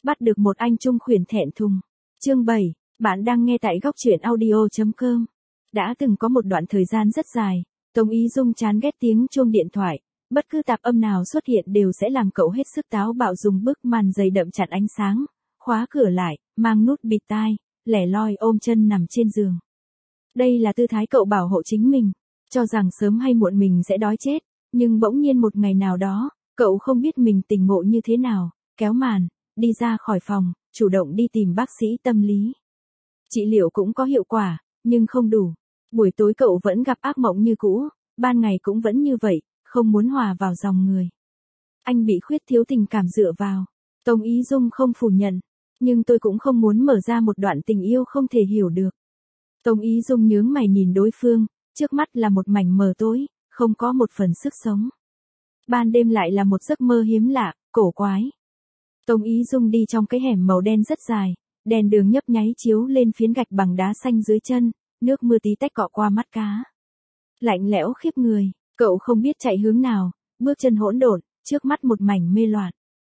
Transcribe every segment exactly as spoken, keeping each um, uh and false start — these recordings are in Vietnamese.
Bắt được một anh trung khuyển thẹn thùng. Chương bảy, bạn đang nghe tại góc truyện audio chấm com. Đã từng có một đoạn thời gian rất dài, Tống Ý Dung chán ghét tiếng chuông điện thoại, bất cứ tạp âm nào xuất hiện đều sẽ làm cậu hết sức táo bạo, dùng bức màn dày đậm chặn ánh sáng, khóa cửa lại, mang nút bịt tai, lẻ loi ôm chân nằm trên giường. Đây là tư thái cậu bảo hộ chính mình, cho rằng sớm hay muộn mình sẽ đói chết, nhưng bỗng nhiên một ngày nào đó, cậu không biết mình tỉnh ngộ như thế nào, kéo màn, đi ra khỏi phòng, chủ động đi tìm bác sĩ tâm lý. Trị liệu cũng có hiệu quả, nhưng không đủ. Buổi tối cậu vẫn gặp ác mộng như cũ, ban ngày cũng vẫn như vậy, không muốn hòa vào dòng người. Anh bị khuyết thiếu tình cảm dựa vào. Tống Ý Dung không phủ nhận, nhưng tôi cũng không muốn mở ra một đoạn tình yêu không thể hiểu được. Tống Ý Dung nhướng mày nhìn đối phương, trước mắt là một mảnh mờ tối, không có một phần sức sống. Ban đêm lại là một giấc mơ hiếm lạ, cổ quái. Tống Ý Dung đi trong cái hẻm màu đen rất dài, đèn đường nhấp nháy chiếu lên phiến gạch bằng đá xanh dưới chân, nước mưa tí tách cọ qua mắt cá. Lạnh lẽo khiếp người, cậu không biết chạy hướng nào, bước chân hỗn độn, trước mắt một mảnh mê loạn.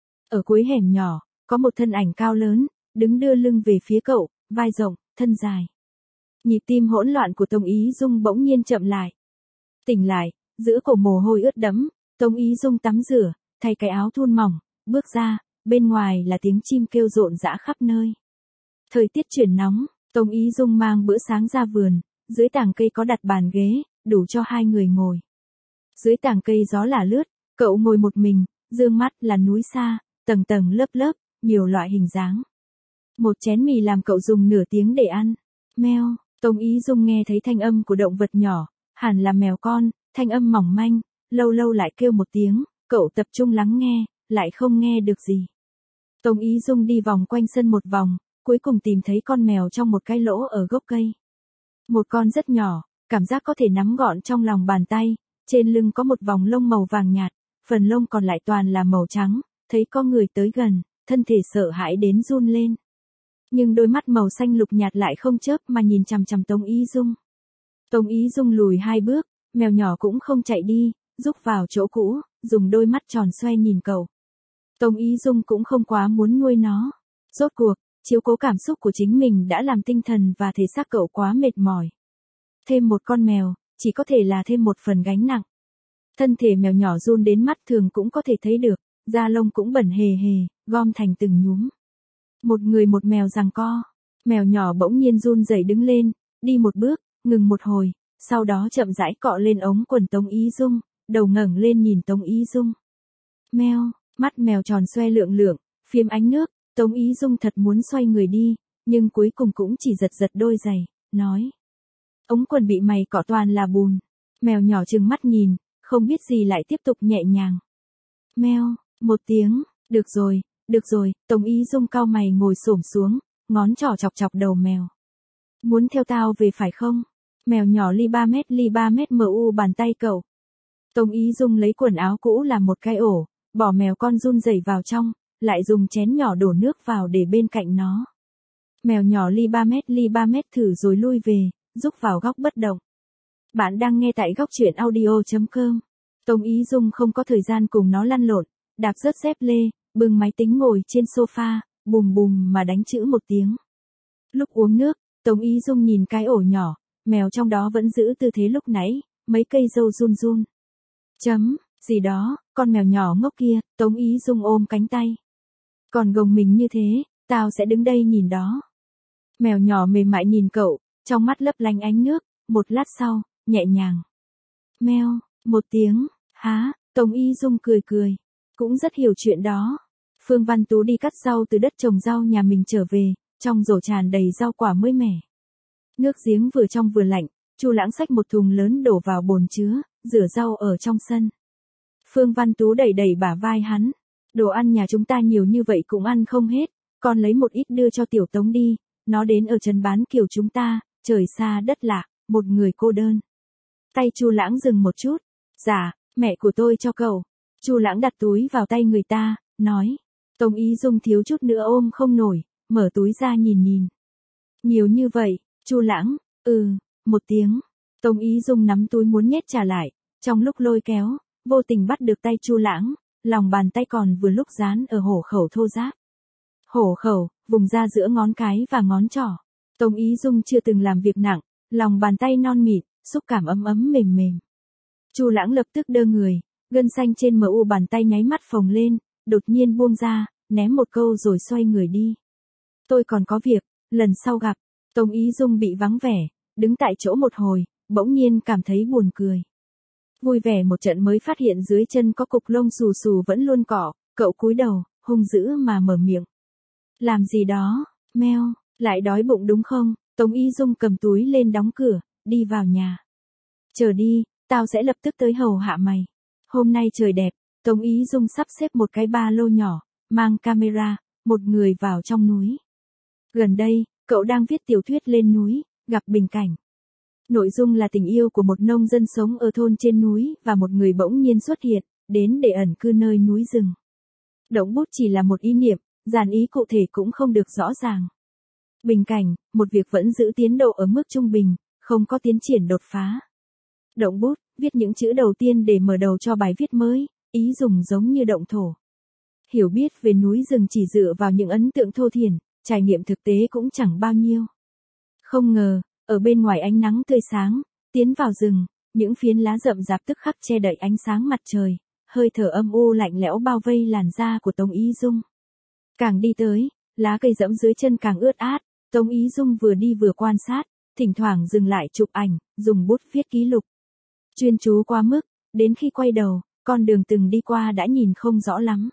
Ở cuối hẻm nhỏ, có một thân ảnh cao lớn, đứng đưa lưng về phía cậu, vai rộng, thân dài. Nhịp tim hỗn loạn của Tống Ý Dung bỗng nhiên chậm lại. Tỉnh lại, giữa cổ mồ hôi ướt đẫm, Tống Ý Dung tắm rửa, thay cái áo thun mỏng, bước ra, bên ngoài là tiếng chim kêu rộn rã khắp nơi. Thời tiết chuyển nóng, Tống Ý Dung mang bữa sáng ra vườn, dưới tàng cây có đặt bàn ghế, đủ cho hai người ngồi. Dưới tàng cây gió là lướt, cậu ngồi một mình, dương mắt là núi xa, tầng tầng lớp lớp, nhiều loại hình dáng. Một chén mì làm cậu dùng nửa tiếng để ăn. Meo, Tống Ý Dung nghe thấy thanh âm của động vật nhỏ, hẳn là mèo con, thanh âm mỏng manh, lâu lâu lại kêu một tiếng, cậu tập trung lắng nghe, lại không nghe được gì. Tống Ý Dung đi vòng quanh sân một vòng, cuối cùng tìm thấy con mèo trong một cái lỗ ở gốc cây. Một con rất nhỏ, cảm giác có thể nắm gọn trong lòng bàn tay, trên lưng có một vòng lông màu vàng nhạt, phần lông còn lại toàn là màu trắng, thấy có người tới gần, thân thể sợ hãi đến run lên. Nhưng đôi mắt màu xanh lục nhạt lại không chớp mà nhìn chằm chằm Tống Ý Dung. Tống Ý Dung lùi hai bước, mèo nhỏ cũng không chạy đi, rúc vào chỗ cũ, dùng đôi mắt tròn xoe nhìn cậu. Tống Ý Dung cũng không quá muốn nuôi nó. Rốt cuộc, chiếu cố cảm xúc của chính mình đã làm tinh thần và thể xác cậu quá mệt mỏi. Thêm một con mèo, chỉ có thể là thêm một phần gánh nặng. Thân thể mèo nhỏ run đến mắt thường cũng có thể thấy được, da lông cũng bẩn hề hề, gom thành từng nhúm. Một người một mèo giằng co, mèo nhỏ bỗng nhiên run rẩy đứng lên, đi một bước, ngừng một hồi, sau đó chậm rãi cọ lên ống quần Tống Ý Dung, đầu ngẩng lên nhìn Tống Ý Dung. Meo, mắt mèo tròn xoe lượng lượng, phiếm ánh nước, Tống Ý Dung thật muốn xoay người đi, nhưng cuối cùng cũng chỉ giật giật đôi giày, nói. Ống quần bị mày cọ toàn là bùn. Mèo nhỏ trừng mắt nhìn, không biết gì lại tiếp tục nhẹ nhàng. Meo, một tiếng, được rồi, được rồi, Tống Ý Dung cau mày ngồi xổm xuống, ngón trỏ chọc chọc đầu mèo. Muốn theo tao về phải không? Mèo nhỏ ly ba mét ly ba mét mu bàn tay cậu. Tống Ý Dung lấy quần áo cũ làm một cái ổ, bỏ mèo con run rẩy vào trong, lại dùng chén nhỏ đổ nước vào để bên cạnh nó. Mèo nhỏ ly ba mét ly ba mét thử rồi lui về, rúc vào góc bất động. Bạn đang nghe tại góc truyện audio chấm com. Tống Ý Dung không có thời gian cùng nó lăn lộn, đạp rớt dép lê, bưng máy tính ngồi trên sofa, bùm bùm mà đánh chữ một tiếng. Lúc uống nước, Tống Ý Dung nhìn cái ổ nhỏ, mèo trong đó vẫn giữ tư thế lúc nãy, mấy cây râu run run. Chấm, gì đó, con mèo nhỏ ngốc kia, Tống Ý Dung ôm cánh tay. Còn gồng mình như thế, tao sẽ đứng đây nhìn đó. Mèo nhỏ mềm mại nhìn cậu, trong mắt lấp lánh ánh nước, một lát sau, nhẹ nhàng. Meo, một tiếng, há, Tống Ý Dung cười cười, cũng rất hiểu chuyện đó. Phương Văn Tú đi cắt rau từ đất trồng rau nhà mình trở về, trong rổ tràn đầy rau quả mới mẻ. Nước giếng vừa trong vừa lạnh, Chu Lãng xách một thùng lớn đổ vào bồn chứa, rửa rau ở trong sân. Phương Văn Tú đẩy đẩy bả vai hắn. Đồ ăn nhà chúng ta nhiều như vậy cũng ăn không hết, con lấy một ít đưa cho Tiểu Tống đi, nó đến ở trấn bán kiểu chúng ta, trời xa đất lạ, một người cô đơn. Tay Chu Lãng dừng một chút. Dạ, mẹ của tôi cho cậu. Chu Lãng đặt túi vào tay người ta, nói. Tống Ý Dung thiếu chút nữa ôm không nổi, mở túi ra nhìn nhìn. Nhiều như vậy, Chu Lãng, ừ, một tiếng. Tống Ý Dung nắm túi muốn nhét trả lại, trong lúc lôi kéo, vô tình bắt được tay Chu Lãng, lòng bàn tay còn vừa lúc dán ở hổ khẩu thô ráp. hổ khẩu, vùng ra giữa ngón cái và ngón trỏ. Tống Ý Dung chưa từng làm việc nặng, lòng bàn tay non mịn, xúc cảm ấm ấm mềm mềm. Chu Lãng lập tức đơ người, gân xanh trên mờ u bàn tay nháy mắt phồng lên, đột nhiên buông ra, ném một câu rồi xoay người đi. Tôi còn có việc, lần sau gặp. Tống Ý Dung bị vắng vẻ, đứng tại chỗ một hồi, bỗng nhiên cảm thấy buồn cười. Vui vẻ một trận mới phát hiện dưới chân có cục lông xù xù vẫn luôn cọ, cậu cúi đầu, hung dữ mà mở miệng. Làm gì đó, meo, lại đói bụng đúng không? Tống Ý Dung cầm túi lên đóng cửa, đi vào nhà. Chờ đi, tao sẽ lập tức tới hầu hạ mày. Hôm nay trời đẹp, Tống Ý Dung sắp xếp một cái ba lô nhỏ, mang camera, một người vào trong núi. Gần đây, cậu đang viết tiểu thuyết lên núi, gặp bình cảnh. Nội dung là tình yêu của một nông dân sống ở thôn trên núi và một người bỗng nhiên xuất hiện, đến để ẩn cư nơi núi rừng. Động bút chỉ là một ý niệm, dàn ý cụ thể cũng không được rõ ràng. Bình cảnh, một việc vẫn giữ tiến độ ở mức trung bình, không có tiến triển đột phá. Động bút, viết những chữ đầu tiên để mở đầu cho bài viết mới, ý dùng giống như động thổ. Hiểu biết về núi rừng chỉ dựa vào những ấn tượng thô thiển, trải nghiệm thực tế cũng chẳng bao nhiêu. Không ngờ, ở bên ngoài ánh nắng tươi sáng, tiến vào rừng, những phiến lá rậm rạp tức khắc che đậy ánh sáng mặt trời, hơi thở âm u lạnh lẽo bao vây làn da của Tống Ý Dung. Càng đi tới, lá cây rẫm dưới chân càng ướt át, Tống Ý Dung vừa đi vừa quan sát, thỉnh thoảng dừng lại chụp ảnh, dùng bút viết ký lục. Chuyên chú quá mức, đến khi quay đầu, con đường từng đi qua đã nhìn không rõ lắm.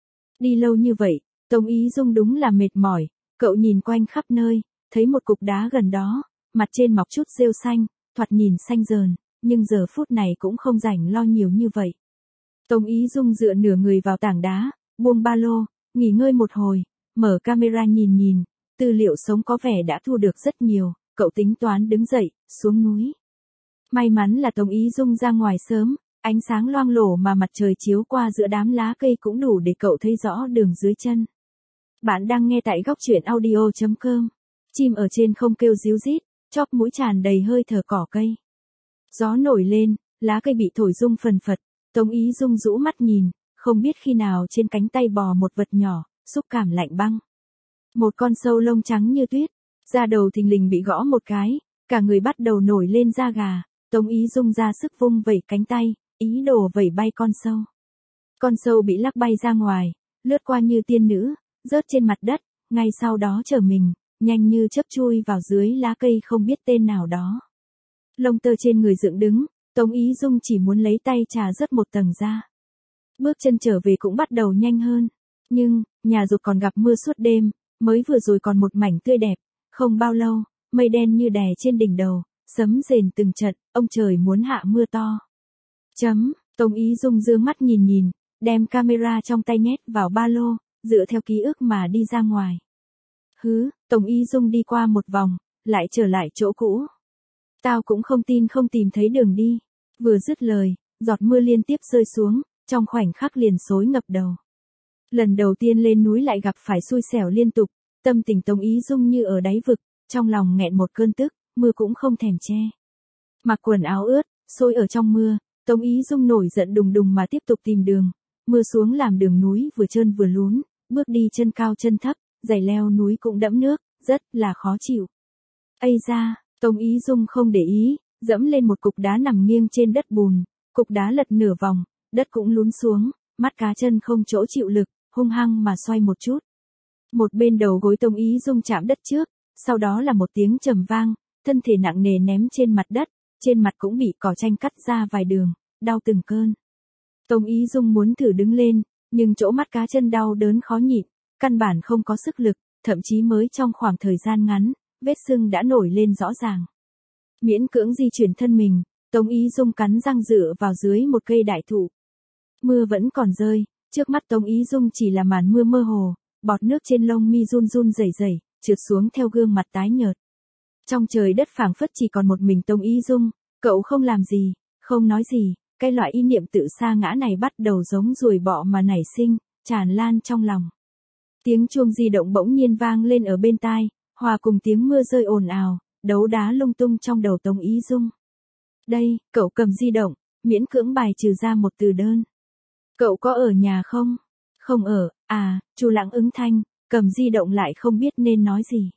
Đi lâu như vậy, Tống Ý Dung đúng là mệt mỏi, cậu nhìn quanh khắp nơi, thấy một cục đá gần đó, mặt trên mọc chút rêu xanh, thoạt nhìn xanh rờn, nhưng giờ phút này cũng không rảnh lo nhiều như vậy. Tống Ý Dung dựa nửa người vào tảng đá, buông ba lô, nghỉ ngơi một hồi, mở camera nhìn nhìn, tư liệu sống có vẻ đã thu được rất nhiều, cậu tính toán đứng dậy, xuống núi. May mắn là Tống Ý Dung ra ngoài sớm, ánh sáng loang lổ mà mặt trời chiếu qua giữa đám lá cây cũng đủ để cậu thấy rõ đường dưới chân. Bạn đang nghe tại góc truyện audio chấm com. Chim ở trên không kêu ríu rít, chóp mũi tràn đầy hơi thở cỏ cây. Gió nổi lên, lá cây bị thổi rung phần phật, Tống Ý Dung rũ mắt nhìn, không biết khi nào trên cánh tay bò một vật nhỏ, xúc cảm lạnh băng. Một con sâu lông trắng như tuyết, da đầu thình lình bị gõ một cái, cả người bắt đầu nổi lên da gà, Tống Ý Dung ra sức vung vẩy cánh tay, ý đồ vẩy bay con sâu. Con sâu bị lắc bay ra ngoài, lướt qua như tiên nữ, rớt trên mặt đất, ngay sau đó trở mình, nhanh như chớp chui vào dưới lá cây không biết tên nào đó. Lông tơ trên người dựng đứng, Tống Ý Dung chỉ muốn lấy tay chà rớt một tầng da. Bước chân trở về cũng bắt đầu nhanh hơn. Nhưng, nhà Dục còn gặp mưa suốt đêm, mới vừa rồi còn một mảnh tươi đẹp, không bao lâu, mây đen như đè trên đỉnh đầu, sấm rền từng trận, ông trời muốn hạ mưa to. Chấm, Tống Ý Dung dương mắt nhìn nhìn, đem camera trong tay nhét vào ba lô, dựa theo ký ức mà đi ra ngoài. Hứ, Tống Ý Dung đi qua một vòng, lại trở lại chỗ cũ. Tao cũng không tin không tìm thấy đường đi. Vừa dứt lời, giọt mưa liên tiếp rơi xuống, trong khoảnh khắc liền xối ngập đầu. Lần đầu tiên lên núi lại gặp phải xui xẻo liên tục, tâm tình Tống Ý Dung như ở đáy vực, trong lòng nghẹn một cơn tức, mưa cũng không thèm che. Mặc quần áo ướt, sôi ở trong mưa, Tống Ý Dung nổi giận đùng đùng mà tiếp tục tìm đường. Mưa xuống làm đường núi vừa trơn vừa lún, bước đi chân cao chân thấp, giày leo núi cũng đẫm nước, rất là khó chịu. Ây da, Tống Ý Dung không để ý, dẫm lên một cục đá nằm nghiêng trên đất bùn, cục đá lật nửa vòng, đất cũng lún xuống, mắt cá chân không chỗ chịu lực, hung hăng mà xoay một chút. Một bên đầu gối Tống Ý Dung chạm đất trước, sau đó là một tiếng trầm vang, thân thể nặng nề ném trên mặt đất, trên mặt cũng bị cỏ tranh cắt ra vài đường, đau từng cơn. Tống Ý Dung muốn thử đứng lên, nhưng chỗ mắt cá chân đau đớn khó nhịn, căn bản không có sức lực, thậm chí mới trong khoảng thời gian ngắn, vết sưng đã nổi lên rõ ràng. Miễn cưỡng di chuyển thân mình, Tống Ý Dung cắn răng dựa vào dưới một cây đại thụ. Mưa vẫn còn rơi, trước mắt Tống Ý Dung chỉ là màn mưa mơ hồ, bọt nước trên lông mi run run rẩy rẩy, trượt xuống theo gương mặt tái nhợt. Trong trời đất phảng phất chỉ còn một mình Tống Ý Dung, cậu không làm gì, không nói gì, cái loại ý niệm tự sa ngã này bắt đầu giống ruồi bọ mà nảy sinh, tràn lan trong lòng. Tiếng chuông di động bỗng nhiên vang lên ở bên tai, hòa cùng tiếng mưa rơi ồn ào, đấu đá lung tung trong đầu Tống Ý Dung. Đây, cậu cầm di động, miễn cưỡng bài trừ ra một từ đơn. Cậu có ở nhà không? Không ở, à, Chu Lãng ứng thanh, cầm di động lại không biết nên nói gì.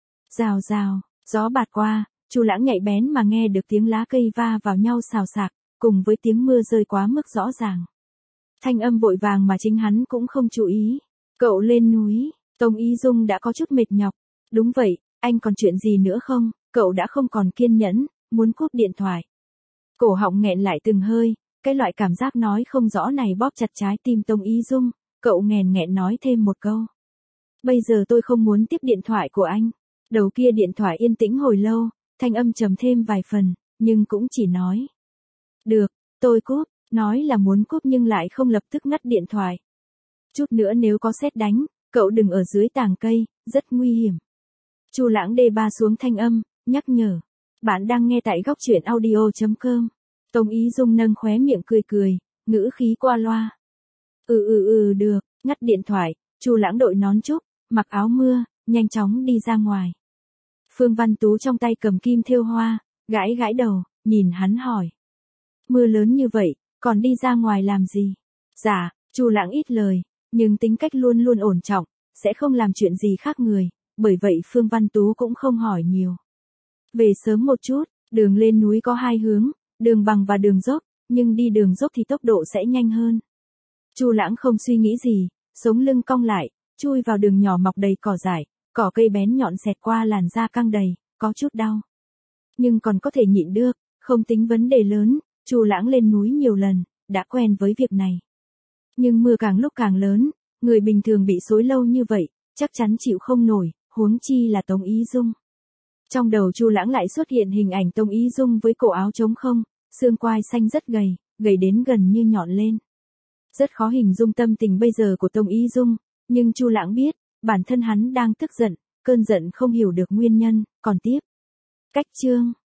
Rào rào, gió bạt qua, Chu Lãng nhạy bén mà nghe được tiếng lá cây va vào nhau xào xạc, cùng với tiếng mưa rơi quá mức rõ ràng. Thanh âm vội vàng mà chính hắn cũng không chú ý. Cậu lên núi, Tống Ý Dung đã có chút mệt nhọc. Đúng vậy, anh còn chuyện gì nữa không? Cậu đã không còn kiên nhẫn, muốn cúp điện thoại. Cổ họng nghẹn lại từng hơi, cái loại cảm giác nói không rõ này bóp chặt trái tim Tống Ý Dung, cậu nghẹn nghẹn nói thêm một câu. Bây giờ tôi không muốn tiếp điện thoại của anh. Đầu kia điện thoại yên tĩnh hồi lâu, thanh âm trầm thêm vài phần, nhưng cũng chỉ nói. Được, tôi cúp, nói là muốn cúp nhưng lại không lập tức ngắt điện thoại. Chút nữa nếu có sét đánh, cậu đừng ở dưới tàng cây, rất nguy hiểm. Chu Lãng đê ba xuống thanh âm, nhắc nhở. Bạn đang nghe tại góc truyện audio chấm com. Tống Ý Dung nâng khóe miệng cười cười, ngữ khí qua loa. Ừ ừ ừ được, ngắt điện thoại, Chu Lãng đội nón trúc, mặc áo mưa, nhanh chóng đi ra ngoài. Phương Văn Tú trong tay cầm kim thêu hoa, gãi gãi đầu, nhìn hắn hỏi. Mưa lớn như vậy, còn đi ra ngoài làm gì? Dạ, Chu Lãng ít lời, nhưng tính cách luôn luôn ổn trọng, sẽ không làm chuyện gì khác người, bởi vậy Phương Văn Tú cũng không hỏi nhiều. Về sớm một chút, đường lên núi có hai hướng, đường bằng và đường dốc, nhưng đi đường dốc thì tốc độ sẽ nhanh hơn. Chu Lãng không suy nghĩ gì, sống lưng cong lại, chui vào đường nhỏ mọc đầy cỏ dại, cỏ cây bén nhọn xẹt qua làn da căng đầy, có chút đau. Nhưng còn có thể nhịn được, không tính vấn đề lớn, Chu Lãng lên núi nhiều lần, đã quen với việc này. Nhưng mưa càng lúc càng lớn, người bình thường bị xối lâu như vậy, chắc chắn chịu không nổi, huống chi là Tống Ý Dung. Trong đầu Chu Lãng lại xuất hiện hình ảnh Tống Ý Dung với cổ áo trống không, xương quai xanh rất gầy, gầy đến gần như nhọn lên. Rất khó hình dung tâm tình bây giờ của Tống Ý Dung, nhưng Chu Lãng biết, bản thân hắn đang tức giận, cơn giận không hiểu được nguyên nhân, còn tiếp. Cách chương